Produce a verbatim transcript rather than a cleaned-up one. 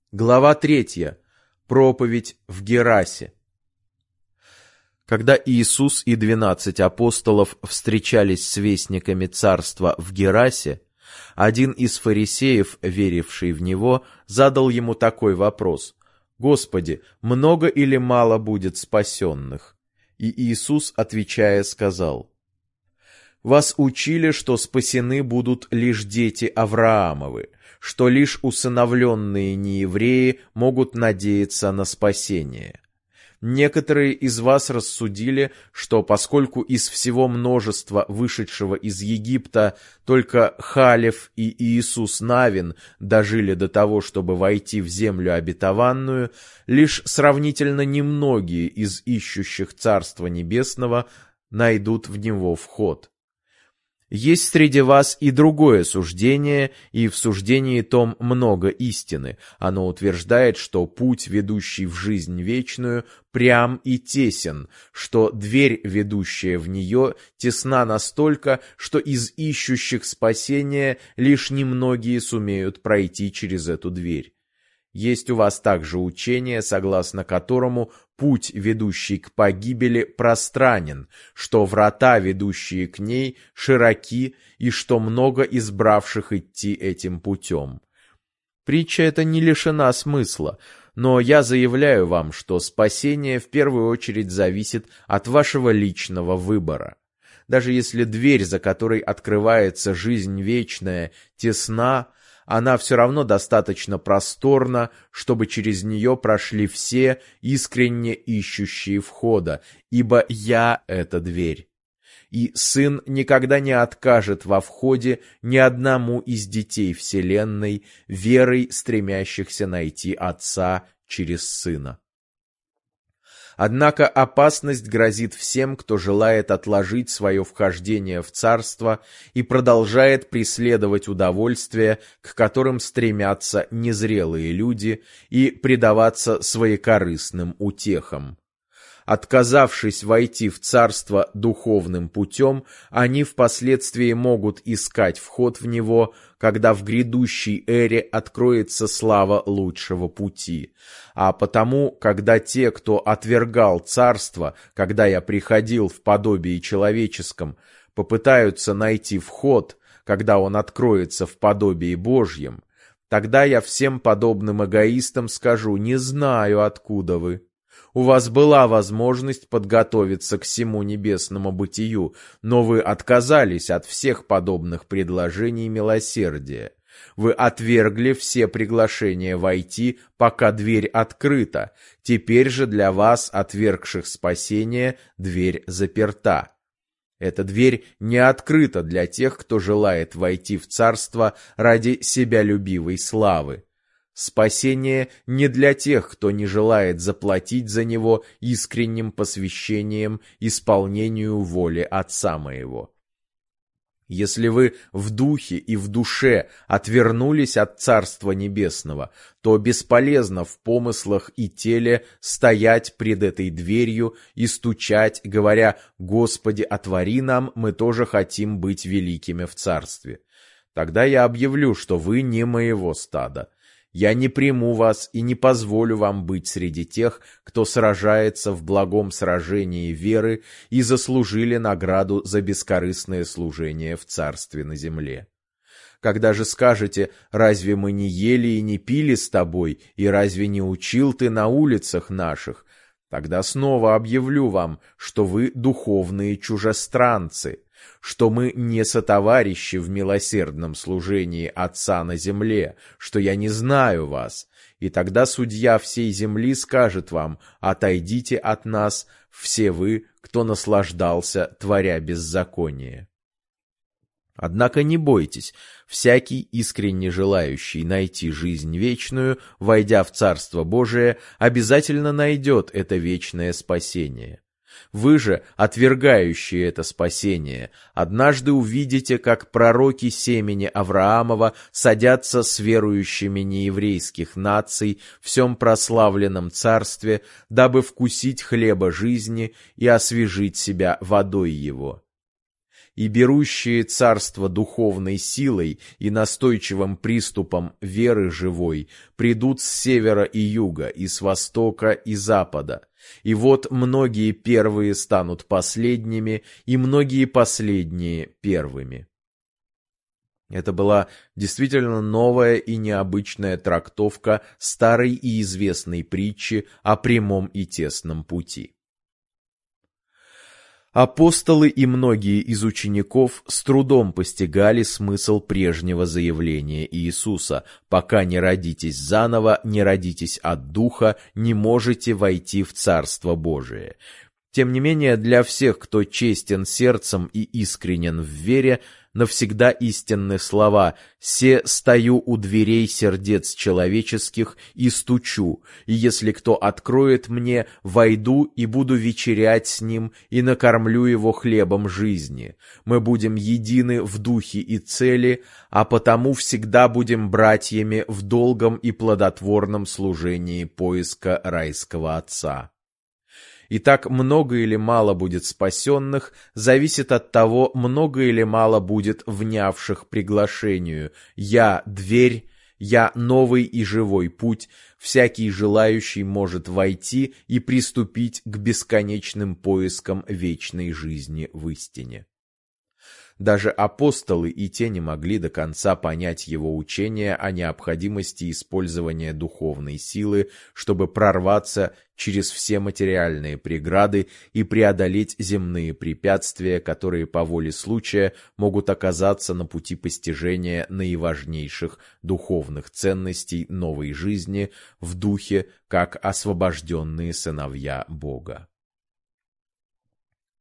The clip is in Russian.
Глава третья. Проповедь в Герасе. Когда Иисус и двенадцать апостолов встречались с вестниками царства в Герасе, один из фарисеев, веривший в Него, задал Ему такой вопрос: «Господи, много или мало будет спасенных?» И Иисус, отвечая, сказал: «Вас учили, что спасены будут лишь дети Авраамовы, что лишь усыновленные неевреи могут надеяться на спасение. Некоторые из вас рассудили, что поскольку из всего множества вышедшего из Египта только Халев и Иисус Навин дожили до того, чтобы войти в землю обетованную, лишь сравнительно немногие из ищущих Царства Небесного найдут в него вход. Есть среди вас и другое суждение, и в суждении том много истины. Оно утверждает, что путь, ведущий в жизнь вечную, прям и тесен, что дверь, ведущая в нее, тесна настолько, что из ищущих спасения лишь немногие сумеют пройти через эту дверь. Есть у вас также учение, согласно которому путь, ведущий к погибели, пространен, что врата, ведущие к ней, широки, и что много избравших идти этим путем. Притча эта не лишена смысла, но я заявляю вам, что спасение в первую очередь зависит от вашего личного выбора. Даже если дверь, за которой открывается жизнь вечная, тесна, она все равно достаточно просторна, чтобы через нее прошли все, искренне ищущие входа, ибо «Я» — это дверь. И Сын никогда не откажет во входе ни одному из детей Вселенной, верой стремящихся найти Отца через Сына. Однако опасность грозит всем, кто желает отложить свое вхождение в царство и продолжает преследовать удовольствия, к которым стремятся незрелые люди, и предаваться своекорыстным утехам. Отказавшись войти в царство духовным путем, они впоследствии могут искать вход в него, когда в грядущей эре откроется слава лучшего пути. А потому, когда те, кто отвергал царство, когда я приходил в подобии человеческом, попытаются найти вход, когда он откроется в подобии Божьем, тогда я всем подобным эгоистам скажу: не знаю, откуда вы. У вас была возможность подготовиться к сему небесному бытию, но вы отказались от всех подобных предложений милосердия. Вы отвергли все приглашения войти, пока дверь открыта. Теперь же для вас, отвергших спасение, дверь заперта. Эта дверь не открыта для тех, кто желает войти в царство ради себялюбивой славы. Спасение не для тех, кто не желает заплатить за него искренним посвящением исполнению воли Отца моего. Если вы в духе и в душе отвернулись от Царства Небесного, то бесполезно в помыслах и теле стоять пред этой дверью и стучать, говоря: «Господи, отвори нам, мы тоже хотим быть великими в Царстве». Тогда я объявлю, что вы не моего стада. Я не приму вас и не позволю вам быть среди тех, кто сражается в благом сражении веры и заслужили награду за бескорыстное служение в царстве на земле. Когда же скажете: «Разве мы не ели и не пили с тобой, и разве не учил ты на улицах наших?» Тогда снова объявлю вам, что вы духовные чужестранцы, что мы не сотоварищи в милосердном служении Отца на земле, что я не знаю вас. И тогда судья всей земли скажет вам: «Отойдите от нас, все вы, кто наслаждался, творя беззаконие». Однако не бойтесь, всякий искренне желающий найти жизнь вечную, войдя в Царство Божие, обязательно найдет это вечное спасение. Вы же, отвергающие это спасение, однажды увидите, как пророки семени Авраамова садятся с верующими нееврейских наций в всем прославленном царстве, дабы вкусить хлеба жизни и освежить себя водой его. и берущие царство духовной силой и настойчивым приступом веры живой придут с севера и юга, и с востока и запада. И вот многие первые станут последними, и многие последние первыми». Это была действительно новая и необычная трактовка старой и известной притчи о прямом и тесном пути. Апостолы и многие из учеников с трудом постигали смысл прежнего заявления Иисуса: «Пока не родитесь заново, не родитесь от Духа, не можете войти в Царство Божие». Тем не менее, для всех, кто честен сердцем и искренен в вере, навсегда истинны слова: «Се стою у дверей сердец человеческих и стучу, и если кто откроет мне, войду и буду вечерять с ним, и накормлю его хлебом жизни. Мы будем едины в духе и цели, а потому всегда будем братьями в долгом и плодотворном служении поиска райского Отца». Итак, много или мало будет спасенных, зависит от того, много или мало будет внявших приглашению. «Я — дверь, я — новый и живой путь, всякий желающий может войти и приступить к бесконечным поискам вечной жизни в истине». Даже апостолы и те не могли до конца понять его учение о необходимости использования духовной силы, чтобы прорваться через все материальные преграды и преодолеть земные препятствия, которые по воле случая могут оказаться на пути постижения наиважнейших духовных ценностей новой жизни в духе, как освобожденные сыновья Бога.